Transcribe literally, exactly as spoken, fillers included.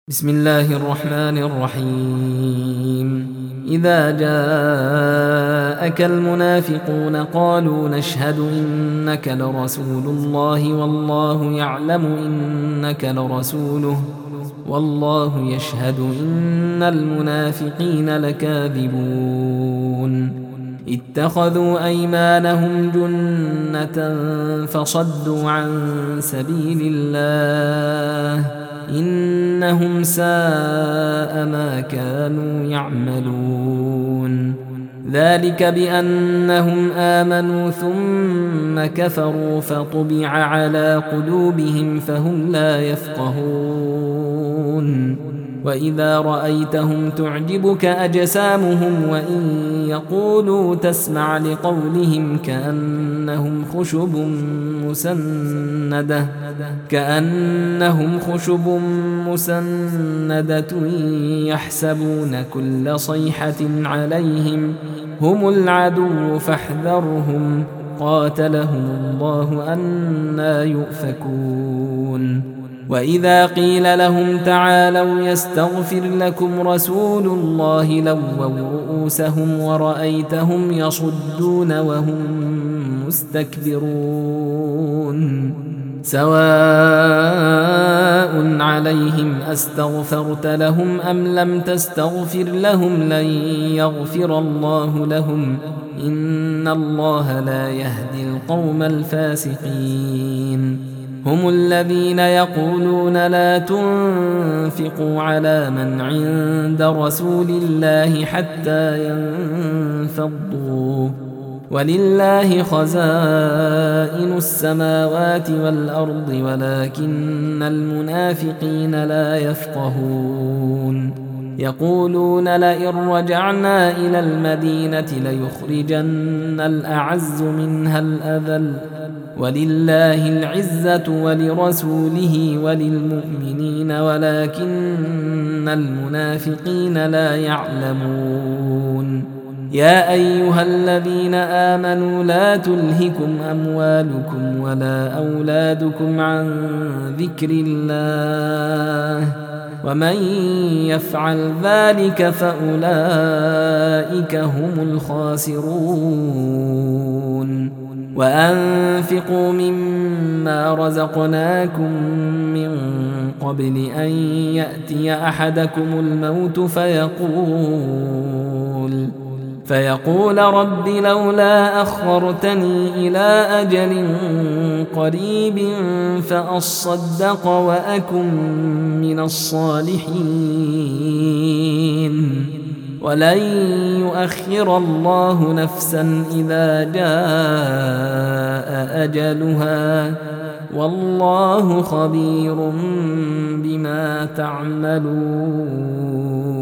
بسم الله الرحمن الرحيم إذا جاءك المنافقون قالوا نشهد إنك لرسول الله والله يعلم إنك لرسوله والله يشهد إن المنافقين لكاذبون اتخذوا أيمانهم جنة فصدوا عن سبيل الله إنهم ساء ما كانوا يعملون ذلك بأنهم آمنوا ثم كفروا فطبع على قلوبهم فهم لا يفقهون وإذا رأيتهم تعجبك أجسامهم وإن يقولوا تسمع لقولهم كأنهم خشب مسندة كأنهم خشب مسندة يحسبون كل صيحة عليهم هم العدو فاحذرهم قاتلهم الله أنى يؤفكون وإذا قيل لهم تعالوا يستغفر لكم رسول الله لووا رؤوسهم ورأيتهم يصدون وهم مستكبرون سواء عليهم أستغفرت لهم أم لم تستغفر لهم لن يغفر الله لهم إن الله لا يهدي القوم الفاسقين هم الذين يقولون لا تنفقوا على من عند رسول الله حتى ينفضوا ولله خزائن السماوات والأرض ولكن المنافقين لا يفقهون يقولون لئن رجعنا إلى المدينة ليخرجن الأعز منها الأذل ولله العزة ولرسوله وللمؤمنين ولكن المنافقين لا يعلمون يا أيها الذين آمنوا لا تلهكم أموالكم ولا أولادكم عن ذكر الله ومن يفعل ذلك فأولئك هم الخاسرون وأنفقوا مما رزقناكم من قبل أن يأتي أحدكم الموت فيقول فيقول رب لولا أخرتني إلى أجل قريب فأصدق وأكن من الصالحين ولن يؤخر الله نفسا إذا جاء أجلها والله خبير بما تعملون.